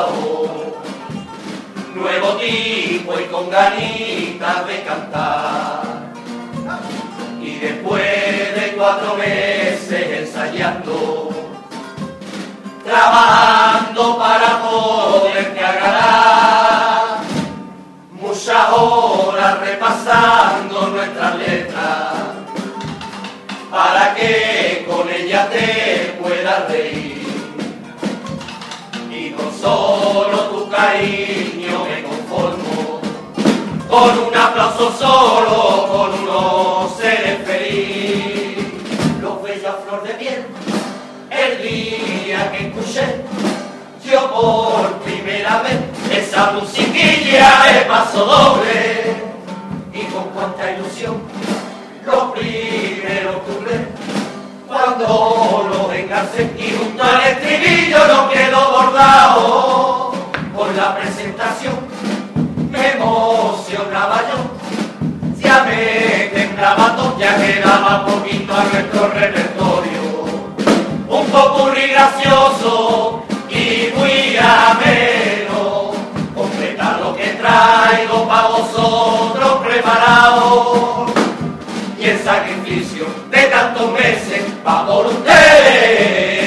pasado, nuevo tipo y con ganitas de cantar. Y después de 4 meses ensayando, trabajando para poderte agradar, muchas horas repasando nuestras letras, para que con ella te puedas reír. Y con solo tu cariño me conformo, con un aplauso solo, con uno seré feliz. Los bellos flor de piel, el día que escuché yo por primera vez esa musiquilla de paso doble, y con cuánta ilusión los primeros cuplés, cuando los engarcé y junto al estribillo no quedó bordado. Por la presentación me emocionaba yo, ya me temblaba todo, ya quedaba poquito a nuestro repertorio, un popurrí gracioso y muy ameno, completa lo que traigo para vosotros preparado, y el sacrificio de tantos meses va por ustedes.